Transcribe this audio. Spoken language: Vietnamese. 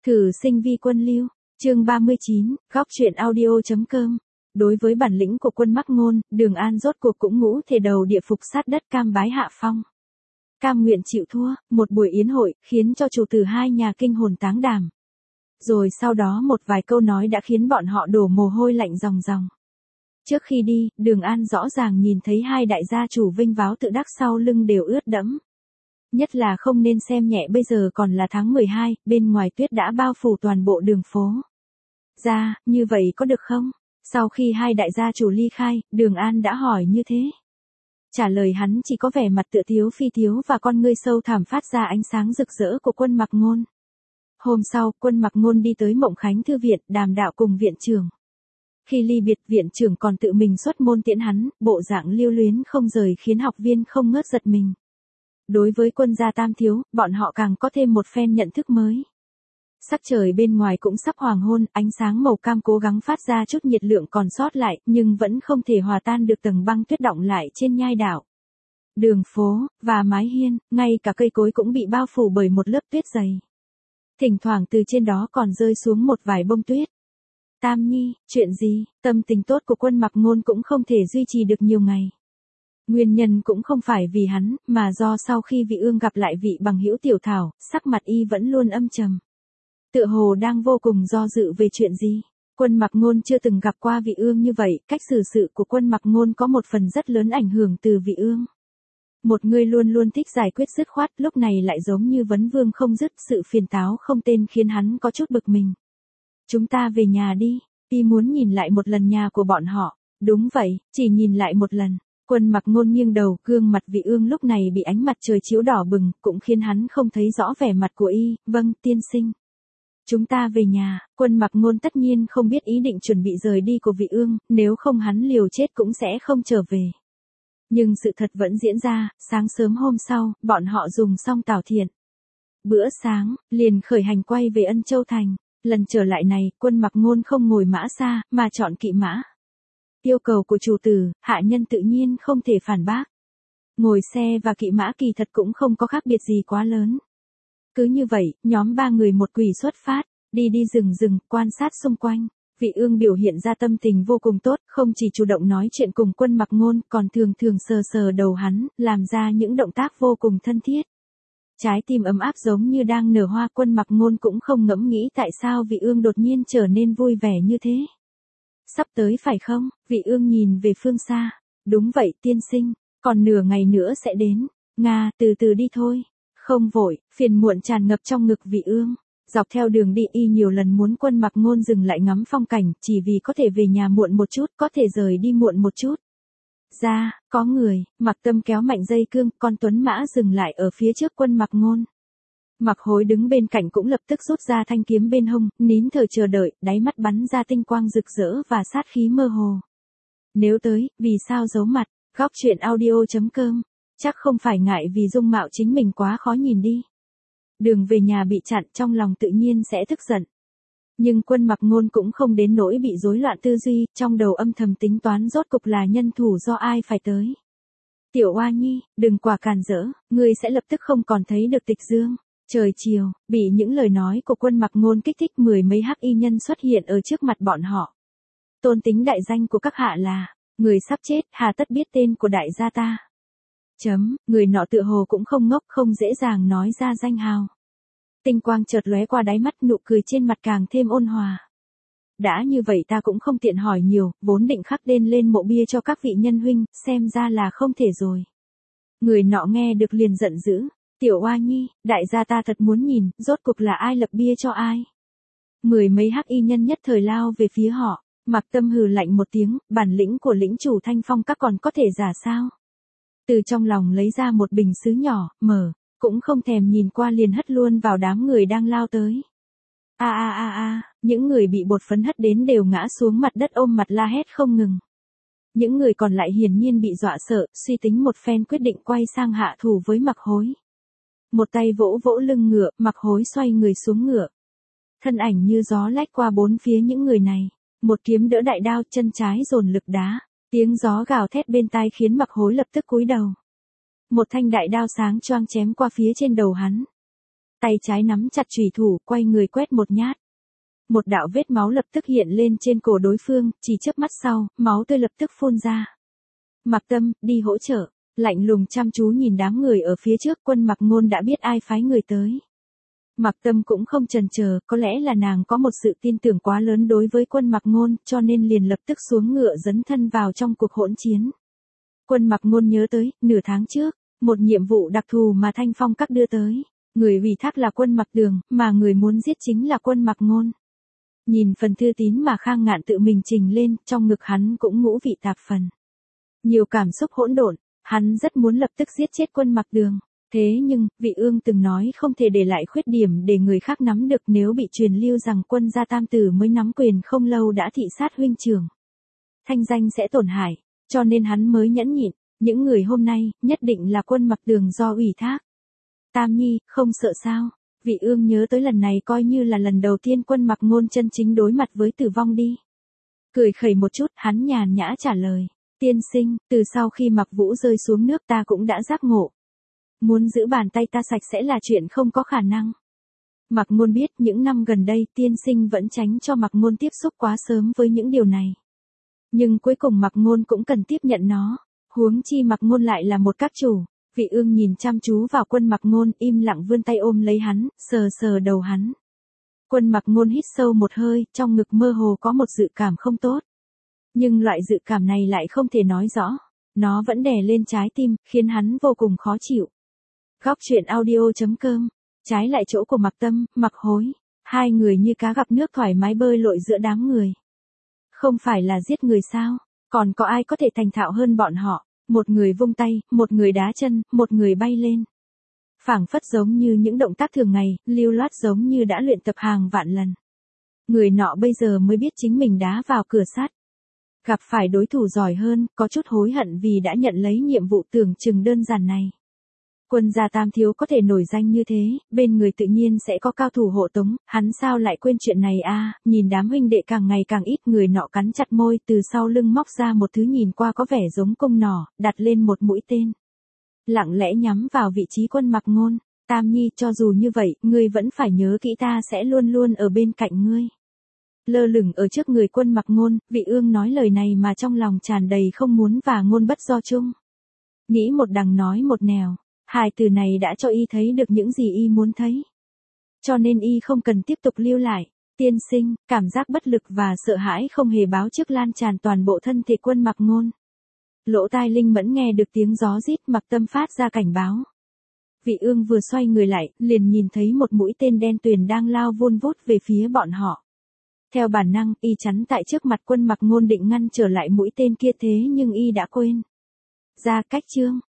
Thử sinh vi quân lưu, chương 39, góc truyện audio.com. Đối với bản lĩnh của quân Mắc Ngôn, Đường An rốt cuộc cũng ngũ thể đầu địa phục sát đất cam bái hạ phong. Cam nguyện chịu thua, một buổi yến hội, khiến cho chủ tử hai nhà kinh hồn táng đảm. Rồi sau đó một vài câu nói đã khiến bọn họ đổ mồ hôi lạnh ròng ròng. Trước khi đi, Đường An rõ ràng nhìn thấy hai đại gia chủ vinh váo tự đắc sau lưng đều ướt đẫm. Nhất là không nên xem nhẹ bây giờ còn là tháng 12, bên ngoài tuyết đã bao phủ toàn bộ đường phố. Như vậy có được không? Sau khi hai đại gia chủ ly khai, Đường An đã hỏi như thế. Trả lời hắn chỉ có vẻ mặt tựa thiếu phi thiếu và con ngươi sâu thẳm phát ra ánh sáng rực rỡ của quân Mạc Ngôn. Hôm sau, quân Mạc Ngôn đi tới Mộng Khánh Thư viện, đàm đạo cùng viện trưởng. Khi ly biệt, viện trưởng còn tự mình xuất môn tiễn hắn, bộ dạng lưu luyến không rời khiến học viên không ngớt giật mình. Đối với quân gia tam thiếu, bọn họ càng có thêm một phen nhận thức mới. Sắc trời bên ngoài cũng sắp hoàng hôn, ánh sáng màu cam cố gắng phát ra chút nhiệt lượng còn sót lại, nhưng vẫn không thể hòa tan được tầng băng tuyết đọng lại trên nhai đảo. Đường phố, và mái hiên, ngay cả cây cối cũng bị bao phủ bởi một lớp tuyết dày. Thỉnh thoảng từ trên đó còn rơi xuống một vài bông tuyết. Tam Nhi, chuyện gì? Tâm tình tốt của quân Mạc Ngôn cũng không thể duy trì được nhiều ngày. Nguyên nhân cũng không phải vì hắn, mà do sau khi Vị Ương gặp lại vị bằng hữu Tiểu Thảo, sắc mặt y vẫn luôn âm trầm. Tựa hồ đang vô cùng do dự về chuyện gì. Quân Mạc Ngôn chưa từng gặp qua Vị Ương như vậy, cách xử sự của quân Mạc Ngôn có một phần rất lớn ảnh hưởng từ Vị Ương. Một người luôn luôn thích giải quyết dứt khoát, lúc này lại giống như vấn vương không dứt, sự phiền táo không tên khiến hắn có chút bực mình. Chúng ta về nhà đi, y muốn nhìn lại một lần nhà của bọn họ. Đúng vậy, chỉ nhìn lại một lần. Quân Mạc Ngôn nghiêng đầu, gương mặt Vị Ương lúc này bị ánh mặt trời chiếu đỏ bừng, cũng khiến hắn không thấy rõ vẻ mặt của y. Vâng, tiên sinh. Chúng ta về nhà. Quân Mạc Ngôn tất nhiên không biết ý định chuẩn bị rời đi của Vị Ương, nếu không hắn liều chết cũng sẽ không trở về. Nhưng sự thật vẫn diễn ra, sáng sớm hôm sau, bọn họ dùng xong tảo thiện. Bữa sáng, liền khởi hành quay về Ân Châu Thành. Lần trở lại này, quân Mạc Ngôn không ngồi mã xa, mà chọn kỵ mã. Yêu cầu của chủ tử, hạ nhân tự nhiên không thể phản bác. Ngồi xe và kỵ mã kỳ thật cũng không có khác biệt gì quá lớn. Cứ như vậy, nhóm ba người một quỳ xuất phát, đi rừng, quan sát xung quanh. Vị Ương biểu hiện ra tâm tình vô cùng tốt, không chỉ chủ động nói chuyện cùng quân Mạc Ngôn, còn thường sờ đầu hắn, làm ra những động tác vô cùng thân thiết. Trái tim ấm áp giống như đang nở hoa. Quân Mạc Ngôn cũng không ngẫm nghĩ tại sao Vị Ương đột nhiên trở nên vui vẻ như thế. Sắp tới phải không? Vị Ương nhìn về phương xa. Đúng vậy tiên sinh, còn nửa ngày nữa sẽ đến. Từ từ đi thôi. Không vội, phiền muộn tràn ngập trong ngực Vị Ương. Dọc theo đường đi y nhiều lần muốn quân Mạc Ngôn dừng lại ngắm phong cảnh, chỉ vì có thể về nhà muộn một chút, có thể rời đi muộn một chút. Có người. Mạc Tâm kéo mạnh dây cương, con tuấn mã dừng lại ở phía trước quân Mạc Ngôn. Mạc Hối đứng bên cạnh cũng lập tức rút ra thanh kiếm bên hông, nín thở chờ đợi, đáy mắt bắn ra tinh quang rực rỡ và sát khí mơ hồ. Nếu tới, vì sao giấu mặt? Góc truyện audio.com. Chắc không phải ngại vì dung mạo chính mình quá khó nhìn đi. Đường về nhà bị chặn, trong lòng tự nhiên sẽ tức giận. Nhưng quân Mạc Ngôn cũng không đến nỗi bị rối loạn tư duy, trong đầu âm thầm tính toán rốt cục là nhân thủ do ai phải tới. Tiểu Oa Nhi, đừng quả càn rỡ, ngươi sẽ lập tức không còn thấy được Tịch Dương. Trời chiều, bị những lời nói của quân Mạc Ngôn kích thích, mười mấy hắc y nhân xuất hiện ở trước mặt bọn họ. Tôn tính đại danh của các hạ là, người sắp chết, hà tất biết tên của đại gia ta. Người nọ tựa hồ cũng không ngốc, không dễ dàng nói ra danh hào. Tinh quang chợt lóe qua đáy mắt, nụ cười trên mặt càng thêm ôn hòa. Đã như vậy ta cũng không tiện hỏi nhiều, vốn định khắc tên lên mộ bia cho các vị nhân huynh, xem ra là không thể rồi. Người nọ nghe được liền giận dữ. Tiểu Oa Nhi, đại gia ta thật muốn nhìn, rốt cuộc là ai lập bia cho ai. Mười mấy hắc y nhân nhất thời lao về phía họ. Mạc Tâm hừ lạnh một tiếng, bản lĩnh của lĩnh chủ Thanh Phong các còn có thể giả sao. Từ trong lòng lấy ra một bình sứ nhỏ, mở, cũng không thèm nhìn qua liền hất luôn vào đám người đang lao tới. Những người bị bột phấn hất đến đều ngã xuống mặt đất ôm mặt la hét không ngừng. Những người còn lại hiển nhiên bị dọa sợ, suy tính một phen quyết định quay sang hạ thủ với Mạc Hối. Một tay vỗ vỗ lưng ngựa, Mạc Hối xoay người xuống ngựa. Thân ảnh như gió lách qua bốn phía những người này. Một kiếm đỡ đại đao, chân trái dồn lực đá. Tiếng gió gào thét bên tai khiến Mạc Hối lập tức cúi đầu. Một thanh đại đao sáng choang chém qua phía trên đầu hắn. tay trái nắm chặt chùy thủ, quay người quét một nhát. Một đạo vết máu lập tức hiện lên trên cổ đối phương, chỉ chớp mắt sau, máu tươi lập tức phun ra. Mạc Tâm, đi hỗ trợ. Lạnh lùng chăm chú nhìn đám người ở phía trước, Quân Mặc Ngôn đã biết ai phái người tới. Mạc Tâm cũng không chần chờ, có lẽ là nàng có một sự tin tưởng quá lớn đối với Quân Mặc Ngôn, cho nên liền lập tức xuống ngựa dấn thân vào trong cuộc hỗn chiến. Quân Mặc Ngôn nhớ tới, nửa tháng trước, một nhiệm vụ đặc thù mà Thanh Phong Các đưa tới. Người ủy thác là Quân Mặc Đường, mà người muốn giết chính là Quân Mặc Ngôn. Nhìn phần thư tín mà Khang Ngạn tự mình trình lên, trong ngực hắn cũng ngũ vị tạp phần. Nhiều cảm xúc hỗn độn, hắn rất muốn lập tức giết chết Quân Mặc Đường. Thế nhưng, Vị Ương từng nói không thể để lại khuyết điểm để người khác nắm được, nếu bị truyền lưu rằng Quân gia tam tử mới nắm quyền không lâu đã thị sát huynh trưởng. Thanh danh sẽ tổn hại, cho nên hắn mới nhẫn nhịn, những người hôm nay, nhất định là Quân Mặc Đường do ủy thác. Tam Nhi, không sợ sao? Vị Ương nhớ tới lần này coi như là lần đầu tiên Quân Mặc Ngôn chân chính đối mặt với tử vong đi. Cười khẩy một chút, hắn nhàn nhã trả lời. Tiên sinh, từ sau khi Mặc Vũ rơi xuống nước ta cũng đã giác ngộ. Muốn giữ bàn tay ta sạch sẽ là chuyện không có khả năng. Mặc Ngôn biết những năm gần đây tiên sinh vẫn tránh cho Mặc Ngôn tiếp xúc quá sớm với những điều này. Nhưng cuối cùng Mặc Ngôn cũng cần tiếp nhận nó. Huống chi Mặc Ngôn lại là một các chủ. Vị Ương nhìn chăm chú vào Quân Mặc Ngôn, im lặng vươn tay ôm lấy hắn, sờ sờ đầu hắn. Quân Mặc Ngôn hít sâu một hơi, trong ngực mơ hồ có một dự cảm không tốt. Nhưng loại dự cảm này lại không thể nói rõ. Nó vẫn đè lên trái tim, khiến hắn vô cùng khó chịu. Góc truyện audio.com. Trái lại chỗ của Mạc Tâm, Mạc Hối. Hai người như cá gặp nước thoải mái bơi lội giữa đám người. Không phải là giết người sao? Còn có ai có thể thành thạo hơn bọn họ? Một người vung tay, một người đá chân, một người bay lên. Phảng phất giống như những động tác thường ngày, lưu loát giống như đã luyện tập hàng vạn lần. Người nọ bây giờ mới biết chính mình đá vào cửa sắt. Gặp phải đối thủ giỏi hơn, có chút hối hận vì đã nhận lấy nhiệm vụ tưởng chừng đơn giản này. Quân gia tam thiếu có thể nổi danh như thế, bên người tự nhiên sẽ có cao thủ hộ tống, hắn sao lại quên chuyện này a? Nhìn đám huynh đệ càng ngày càng ít, người nọ cắn chặt môi, từ sau lưng móc ra một thứ nhìn qua có vẻ giống cung nỏ, đặt lên một mũi tên. Lặng lẽ nhắm vào vị trí Quân Mặc Ngôn. Tam Nhi, cho dù như vậy, ngươi vẫn phải nhớ kỹ ta sẽ luôn luôn ở bên cạnh ngươi. Lơ lửng ở trước người Quân Mặc Ngôn, Vị Ương nói lời này mà trong lòng tràn đầy không muốn và ngôn bất do chung. Nghĩ một đằng nói một nẻo. Hai từ này đã cho y thấy được những gì y muốn thấy. Cho nên y không cần tiếp tục lưu lại. Tiên sinh, cảm giác bất lực và sợ hãi không hề báo trước lan tràn toàn bộ thân thể Quân Mặc Ngôn. Lỗ tai linh mẫn nghe được tiếng gió rít, Mạc Tâm phát ra cảnh báo. Vị Ương vừa xoay người lại, liền nhìn thấy một mũi tên đen tuyền đang lao vun vút về phía bọn họ. Theo bản năng, y chắn tại trước mặt Quân Mặc Ngôn định ngăn trở lại mũi tên kia, thế nhưng y đã quên. Ra cách chương.